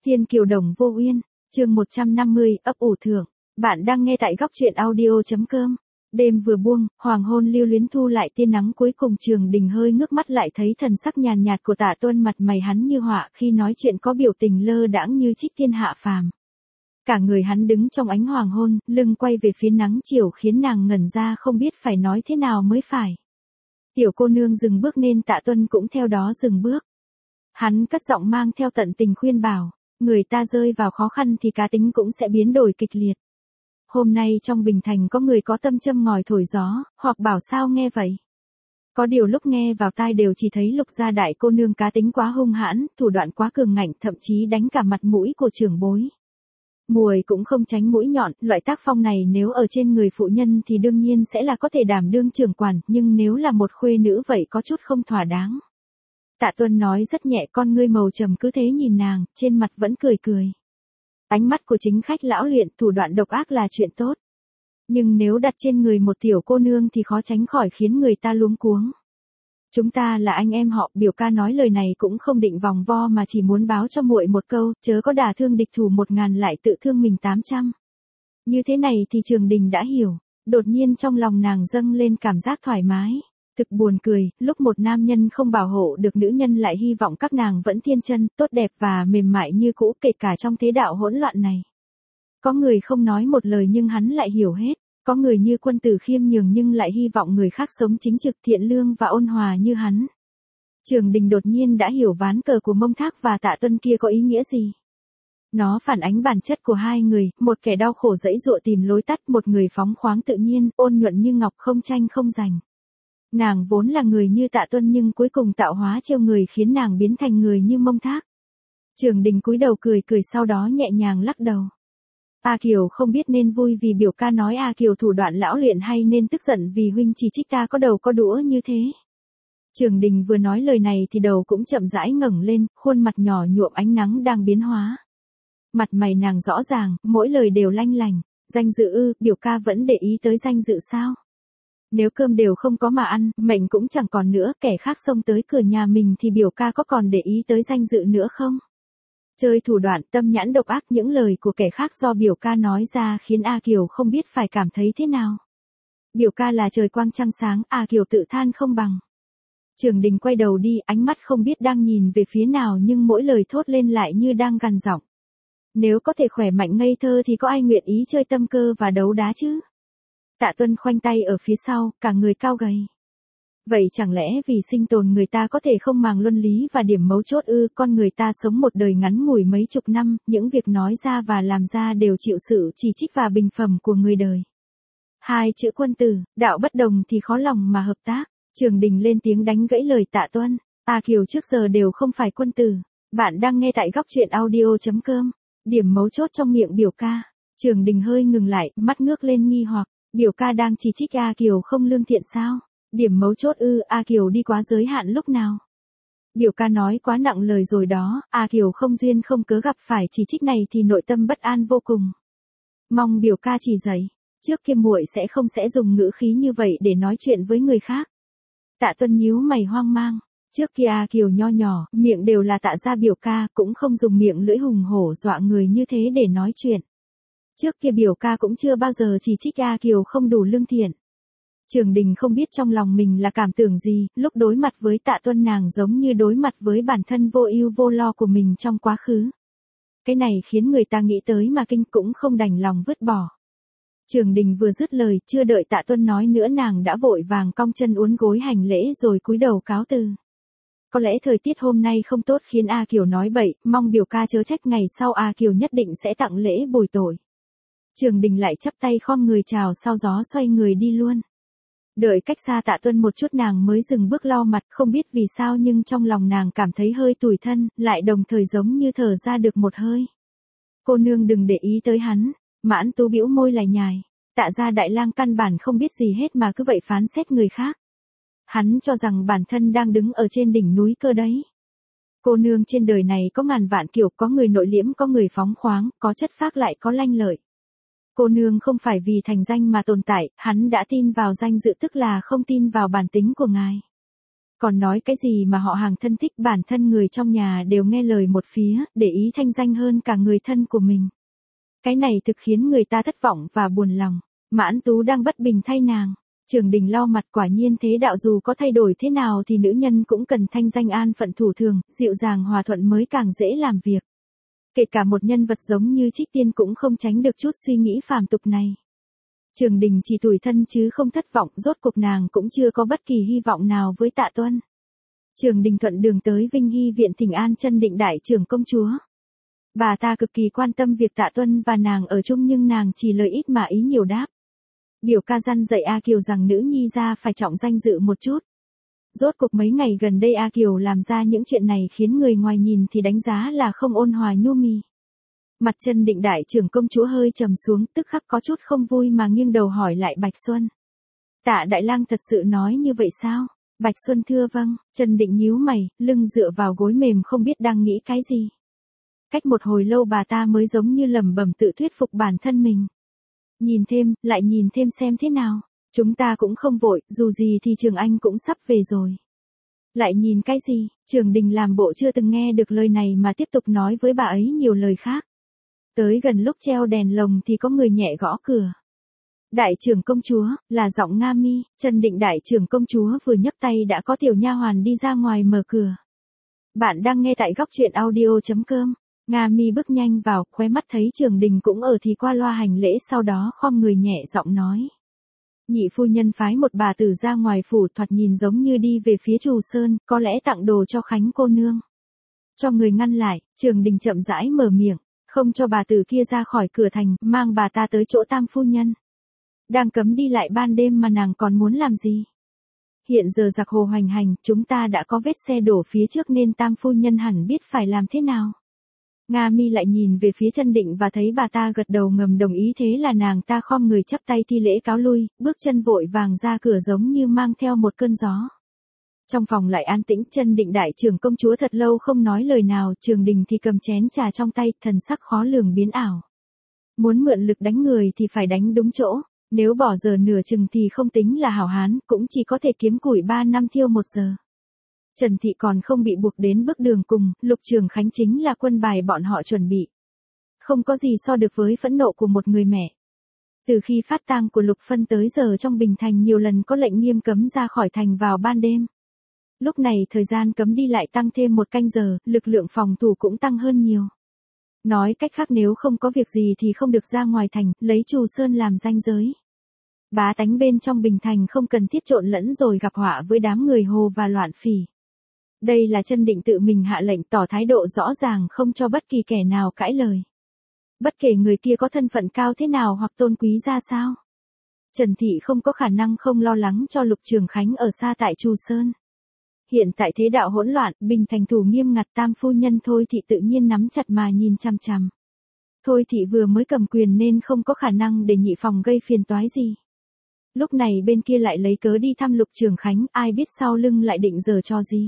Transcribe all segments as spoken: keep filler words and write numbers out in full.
Thiên kiều đồng vô uyên, chương một trăm năm mươi, ấp ủ thưởng. Bạn đang nghe tại góc truyện audio chấm com. Đêm vừa buông, hoàng hôn lưu luyến thu lại tia nắng cuối cùng. Trường Đình hơi ngước mắt lại thấy thần sắc nhàn nhạt của Tạ Tuân, mặt mày hắn như họa, khi nói chuyện có biểu tình lơ đãng như trích thiên hạ phàm. Cả người hắn đứng trong ánh hoàng hôn, lưng quay về phía nắng chiều khiến nàng ngẩn ra không biết phải nói thế nào mới phải. Tiểu cô nương dừng bước nên Tạ Tuân cũng theo đó dừng bước. Hắn cất giọng mang theo tận tình khuyên bảo, người ta rơi vào khó khăn thì cá tính cũng sẽ biến đổi kịch liệt. Hôm nay trong Bình Thành có người có tâm châm ngòi thổi gió, hoặc bảo sao nghe vậy. Có điều lúc nghe vào tai đều chỉ thấy Lục gia đại cô nương cá tính quá hung hãn, thủ đoạn quá cường ngạnh, thậm chí đánh cả mặt mũi của trưởng bối. Muội cũng không tránh mũi nhọn, loại tác phong này nếu ở trên người phụ nhân thì đương nhiên sẽ là có thể đảm đương trưởng quản, nhưng nếu là một khuê nữ vậy có chút không thỏa đáng. Tạ Tuân nói rất nhẹ, con ngươi màu trầm cứ thế nhìn nàng, trên mặt vẫn cười cười. Ánh mắt của chính khách lão luyện, thủ đoạn độc ác là chuyện tốt. Nhưng nếu đặt trên người một tiểu cô nương thì khó tránh khỏi khiến người ta luống cuống. Chúng ta là anh em họ, biểu ca nói lời này cũng không định vòng vo mà chỉ muốn báo cho muội một câu, chớ có đả thương địch thủ một ngàn lại tự thương mình tám trăm. Như thế này thì Trường Đình đã hiểu, đột nhiên trong lòng nàng dâng lên cảm giác thoải mái. Thực buồn cười, lúc một nam nhân không bảo hộ được nữ nhân lại hy vọng các nàng vẫn thiên chân, tốt đẹp và mềm mại như cũ, kể cả trong thế đạo hỗn loạn này. Có người không nói một lời nhưng hắn lại hiểu hết, có người như quân tử khiêm nhường nhưng lại hy vọng người khác sống chính trực, thiện lương và ôn hòa như hắn. Trường Đình đột nhiên đã hiểu ván cờ của Mông Thác và Tạ Tuân kia có ý nghĩa gì. Nó phản ánh bản chất của hai người, một kẻ đau khổ dẫy dụa tìm lối tắt, một người phóng khoáng tự nhiên, ôn nhuận như ngọc, không tranh không giành. Nàng vốn là người như Tạ Tuân nhưng cuối cùng tạo hóa trêu người khiến nàng biến thành người như Mông Thác. Trường Đình cúi đầu cười cười sau đó nhẹ nhàng lắc đầu. A Kiều không biết nên vui vì biểu ca nói A Kiều thủ đoạn lão luyện hay nên tức giận vì huynh chỉ trích ta có đầu có đũa như thế. Trường Đình vừa nói lời này thì đầu cũng chậm rãi ngẩng lên, khuôn mặt nhỏ nhuộm ánh nắng đang biến hóa. Mặt mày nàng rõ ràng, mỗi lời đều lanh lành. Danh dự ư, biểu ca vẫn để ý tới danh dự sao? Nếu cơm đều không có mà ăn, mệnh cũng chẳng còn nữa, kẻ khác xông tới cửa nhà mình thì biểu ca có còn để ý tới danh dự nữa không? Chơi thủ đoạn, tâm nhãn độc ác, những lời của kẻ khác do biểu ca nói ra khiến A Kiều không biết phải cảm thấy thế nào. Biểu ca là trời quang trăng sáng, A Kiều tự than không bằng. Trường Đình quay đầu đi, ánh mắt không biết đang nhìn về phía nào nhưng mỗi lời thốt lên lại như đang gằn giọng. Nếu có thể khỏe mạnh ngây thơ thì có ai nguyện ý chơi tâm cơ và đấu đá chứ? Tạ Tuân khoanh tay ở phía sau, cả người cao gầy. Vậy chẳng lẽ vì sinh tồn người ta có thể không màng luân lý và điểm mấu chốt ư? Con người ta sống một đời ngắn ngủi mấy chục năm, những việc nói ra và làm ra đều chịu sự chỉ trích và bình phẩm của người đời. Hai chữ quân tử, đạo bất đồng thì khó lòng mà hợp tác. Trường Đình lên tiếng đánh gãy lời Tạ Tuân. A Kiều trước giờ đều không phải quân tử. Bạn đang nghe tại góc truyện audio chấm com. Điểm mấu chốt trong miệng biểu ca. Trường Đình hơi ngừng lại, mắt ngước lên nghi hoặc. Biểu ca đang chỉ trích A Kiều không lương thiện sao? Điểm mấu chốt ư, A Kiều đi quá giới hạn lúc nào? Biểu ca nói quá nặng lời rồi đó, A Kiều không duyên không cớ gặp phải chỉ trích này thì nội tâm bất an vô cùng. Mong biểu ca chỉ dạy, trước kia muội sẽ không sẽ dùng ngữ khí như vậy để nói chuyện với người khác. Tạ Tuân nhíu mày hoang mang, trước kia A Kiều nho nhỏ, miệng đều là tạ ra biểu ca, cũng không dùng miệng lưỡi hùng hổ dọa người như thế để nói chuyện. Trước kia biểu ca cũng chưa bao giờ chỉ trích A Kiều không đủ lương thiện. Trường Đình không biết trong lòng mình là cảm tưởng gì, lúc đối mặt với Tạ Tuân nàng giống như đối mặt với bản thân vô ưu vô lo của mình trong quá khứ. Cái này khiến người ta nghĩ tới mà kinh cũng không đành lòng vứt bỏ. Trường Đình vừa dứt lời, chưa đợi Tạ Tuân nói nữa nàng đã vội vàng cong chân uốn gối hành lễ rồi cúi đầu cáo từ. Có lẽ thời tiết hôm nay không tốt khiến A Kiều nói bậy, mong biểu ca chớ trách, ngày sau A Kiều nhất định sẽ tặng lễ bồi tội. Trường Đình lại chắp tay khom người chào sau gió xoay người đi luôn. Đợi cách xa Tạ Tuân một chút nàng mới dừng bước lau mặt, không biết vì sao nhưng trong lòng nàng cảm thấy hơi tủi thân, lại đồng thời giống như thở ra được một hơi. Cô nương đừng để ý tới hắn. Mãn Tú bĩu môi lải nhải. Tạ gia đại lang căn bản không biết gì hết mà cứ vậy phán xét người khác. Hắn cho rằng bản thân đang đứng ở trên đỉnh núi cơ đấy. Cô nương trên đời này có ngàn vạn kiểu, có người nội liễm, có người phóng khoáng, có chất phác lại có lanh lợi. Cô nương không phải vì thành danh mà tồn tại, hắn đã tin vào danh dự tức là không tin vào bản tính của ngài. Còn nói cái gì mà họ hàng thân thích, bản thân người trong nhà đều nghe lời một phía, để ý thanh danh hơn cả người thân của mình. Cái này thực khiến người ta thất vọng và buồn lòng. Mãn Tú đang bất bình thay nàng. Trường Đình lau mặt, quả nhiên thế đạo dù có thay đổi thế nào thì nữ nhân cũng cần thanh danh an phận thủ thường, dịu dàng hòa thuận mới càng dễ làm việc. Kể cả một nhân vật giống như Trích Tiên cũng không tránh được chút suy nghĩ phàm tục này. Trường Đình chỉ tủi thân chứ không thất vọng, rốt cuộc nàng cũng chưa có bất kỳ hy vọng nào với Tạ Tuân. Trường Đình thuận đường tới Vinh Hy viện thỉnh an Chân Định đại trưởng công chúa. Bà ta cực kỳ quan tâm việc Tạ Tuân và nàng ở chung nhưng nàng chỉ lời ít mà ý nhiều đáp. Biểu ca dặn dạy A Kiều rằng nữ nhi ra phải trọng danh dự một chút. Rốt cuộc mấy ngày gần đây A Kiều làm ra những chuyện này khiến người ngoài nhìn thì đánh giá là không ôn hòa nhu mì. Mặt Chân Định đại trưởng công chúa hơi trầm xuống, tức khắc có chút không vui mà nghiêng đầu hỏi lại Bạch Xuân. Tạ đại lang thật sự nói như vậy sao? Bạch Xuân thưa vâng. Chân Định nhíu mày, lưng dựa vào gối mềm không biết đang nghĩ cái gì. Cách một hồi lâu bà ta mới giống như lẩm bẩm tự thuyết phục bản thân mình. Nhìn thêm, lại nhìn thêm xem thế nào. Chúng ta cũng không vội, dù gì thì Trường Anh cũng sắp về rồi. Lại nhìn cái gì? Trường Đình làm bộ chưa từng nghe được lời này mà tiếp tục nói với bà ấy nhiều lời khác. Tới gần lúc treo đèn lồng thì có người nhẹ gõ cửa. Đại trưởng công chúa, là giọng Nga Mi. Chân Định đại trưởng công chúa vừa nhấc tay đã có tiểu nha hoàn đi ra ngoài mở cửa. Bạn đang nghe tại góc truyện audio chấm com. Nga Mi bước nhanh vào, khóe mắt thấy Trường Đình cũng ở thì qua loa hành lễ, sau đó khom người nhẹ giọng nói. Nhị phu nhân phái một bà tử ra ngoài phủ, thoạt nhìn giống như đi về phía Trù Sơn, có lẽ tặng đồ cho Khánh cô nương. Cho người ngăn lại, Trường Đình chậm rãi mở miệng, không cho bà tử kia ra khỏi cửa thành, mang bà ta tới chỗ Tam phu nhân. Đang cấm đi lại ban đêm mà nàng còn muốn làm gì? Hiện giờ giặc hồ hoành hành, chúng ta đã có vết xe đổ phía trước nên Tam phu nhân hẳn biết phải làm thế nào. Nga Mi lại nhìn về phía Chân Định và thấy bà ta gật đầu ngầm đồng ý, thế là nàng ta khom người chắp tay thi lễ cáo lui, bước chân vội vàng ra cửa giống như mang theo một cơn gió. Trong phòng lại an tĩnh, Chân Định đại trưởng công chúa thật lâu không nói lời nào, Trường Đình thì cầm chén trà trong tay, thần sắc khó lường biến ảo. Muốn mượn lực đánh người thì phải đánh đúng chỗ, nếu bỏ giờ nửa chừng thì không tính là hảo hán, cũng chỉ có thể kiếm củi ba năm thiêu một giờ. Trần Thị còn không bị buộc đến bước đường cùng, Lục Trường Khánh chính là quân bài bọn họ chuẩn bị. Không có gì so được với phẫn nộ của một người mẹ. Từ khi phát tang của Lục Phân tới giờ trong Bình Thành nhiều lần có lệnh nghiêm cấm ra khỏi thành vào ban đêm. Lúc này thời gian cấm đi lại tăng thêm một canh giờ, lực lượng phòng thủ cũng tăng hơn nhiều. Nói cách khác nếu không có việc gì thì không được ra ngoài thành, lấy Trù Sơn làm ranh giới. Bá tánh bên trong Bình Thành không cần thiết trộn lẫn rồi gặp họa với đám người hồ và loạn phỉ. Đây là Chân Định tự mình hạ lệnh, tỏ thái độ rõ ràng không cho bất kỳ kẻ nào cãi lời. Bất kể người kia có thân phận cao thế nào hoặc tôn quý ra sao. Trần Thị không có khả năng không lo lắng cho Lục Trường Khánh ở xa tại Trù Sơn. Hiện tại thế đạo hỗn loạn, Bình Thành thủ nghiêm ngặt, Tam phu nhân Thôi Thị tự nhiên nắm chặt mà nhìn chằm chằm. Thôi Thị vừa mới cầm quyền nên không có khả năng để Nhị phòng gây phiền toái gì. Lúc này bên kia lại lấy cớ đi thăm Lục Trường Khánh, ai biết sau lưng lại định giở trò gì.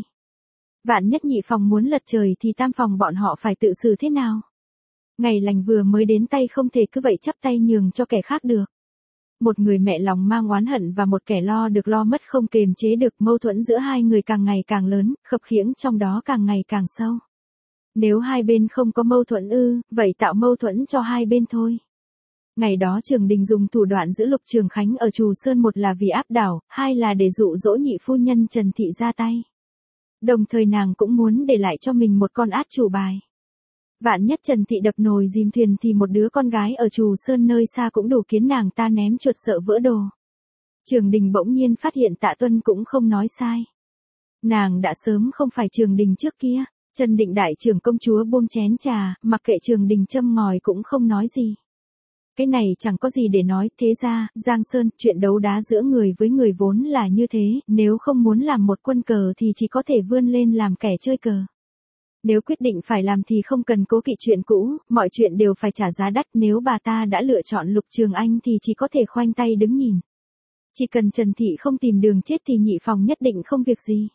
Vạn nhất Nhị phòng muốn lật trời thì Tam phòng bọn họ phải tự xử thế nào? Ngày lành vừa mới đến tay không thể cứ vậy chắp tay nhường cho kẻ khác được. Một người mẹ lòng mang oán hận và một kẻ lo được lo mất không kềm chế được, mâu thuẫn giữa hai người càng ngày càng lớn, khập khiễng trong đó càng ngày càng sâu. Nếu hai bên không có mâu thuẫn ư, vậy tạo mâu thuẫn cho hai bên thôi. Ngày đó Trường Đình dùng thủ đoạn giữ Lục Trường Khánh ở Trù Sơn, một là vì áp đảo, hai là để dụ dỗ nhị phu nhân Trần Thị ra tay. Đồng thời nàng cũng muốn để lại cho mình một con át chủ bài. Vạn nhất Trần Thị đập nồi dìm thuyền thì một đứa con gái ở Trù Sơn nơi xa cũng đủ khiến nàng ta ném chuột sợ vỡ đồ. Trường Đình bỗng nhiên phát hiện Tạ Tuân cũng không nói sai. Nàng đã sớm không phải Trường Đình trước kia. Chân Định đại trưởng công chúa buông chén trà, mặc kệ Trường Đình châm ngòi cũng không nói gì. Cái này chẳng có gì để nói, thế ra, Giang Sơn, chuyện đấu đá giữa người với người vốn là như thế, nếu không muốn làm một quân cờ thì chỉ có thể vươn lên làm kẻ chơi cờ. Nếu quyết định phải làm thì không cần cố kỵ chuyện cũ, mọi chuyện đều phải trả giá đắt, nếu bà ta đã lựa chọn Lục Trường Anh thì chỉ có thể khoanh tay đứng nhìn. Chỉ cần Trần Thị không tìm đường chết thì Nhị phòng nhất định không việc gì.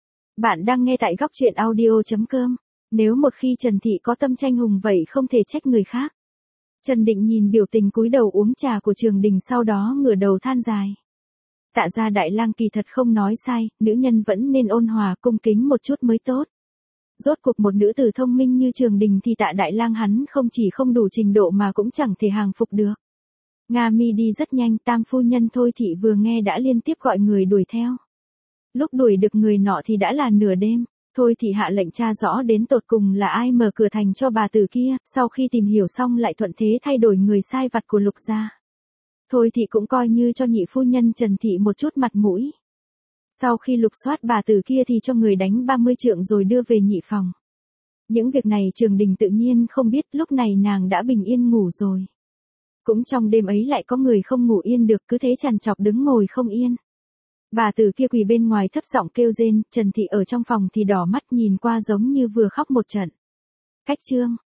Bạn đang nghe tại góc truyện audio chấm com. Nếu một khi Trần Thị có tâm tranh hùng vậy không thể trách người khác. Trần Định nhìn biểu tình cúi đầu uống trà của Trường Đình, sau đó ngửa đầu than dài. Tạ gia đại lang kỳ thật không nói sai, nữ nhân vẫn nên ôn hòa cung kính một chút mới tốt. Rốt cuộc một nữ tử thông minh như Trường Đình thì Tạ đại lang hắn không chỉ không đủ trình độ mà cũng chẳng thể hàng phục được. Nga Mi đi rất nhanh, tam phu nhân Thôi Thị vừa nghe đã liên tiếp gọi người đuổi theo. Lúc đuổi được người nọ thì đã là nửa đêm. Thôi Thị hạ lệnh tra rõ đến tột cùng là ai mở cửa thành cho bà tử kia, sau khi tìm hiểu xong lại thuận thế thay đổi người sai vặt của Lục gia. Thôi Thị cũng coi như cho nhị phu nhân Trần Thị một chút mặt mũi. Sau khi lục soát bà tử kia thì cho người đánh ba mươi trượng rồi đưa về nhị phòng. Những việc này Trường Đình tự nhiên không biết, lúc này nàng đã bình yên ngủ rồi. Cũng trong đêm ấy lại có người không ngủ yên được, cứ thế trằn trọc đứng ngồi không yên. Bà tử kia quỳ bên ngoài thấp giọng kêu rên, Trần Thị ở trong phòng thì đỏ mắt nhìn qua giống như vừa khóc một trận. Cách chương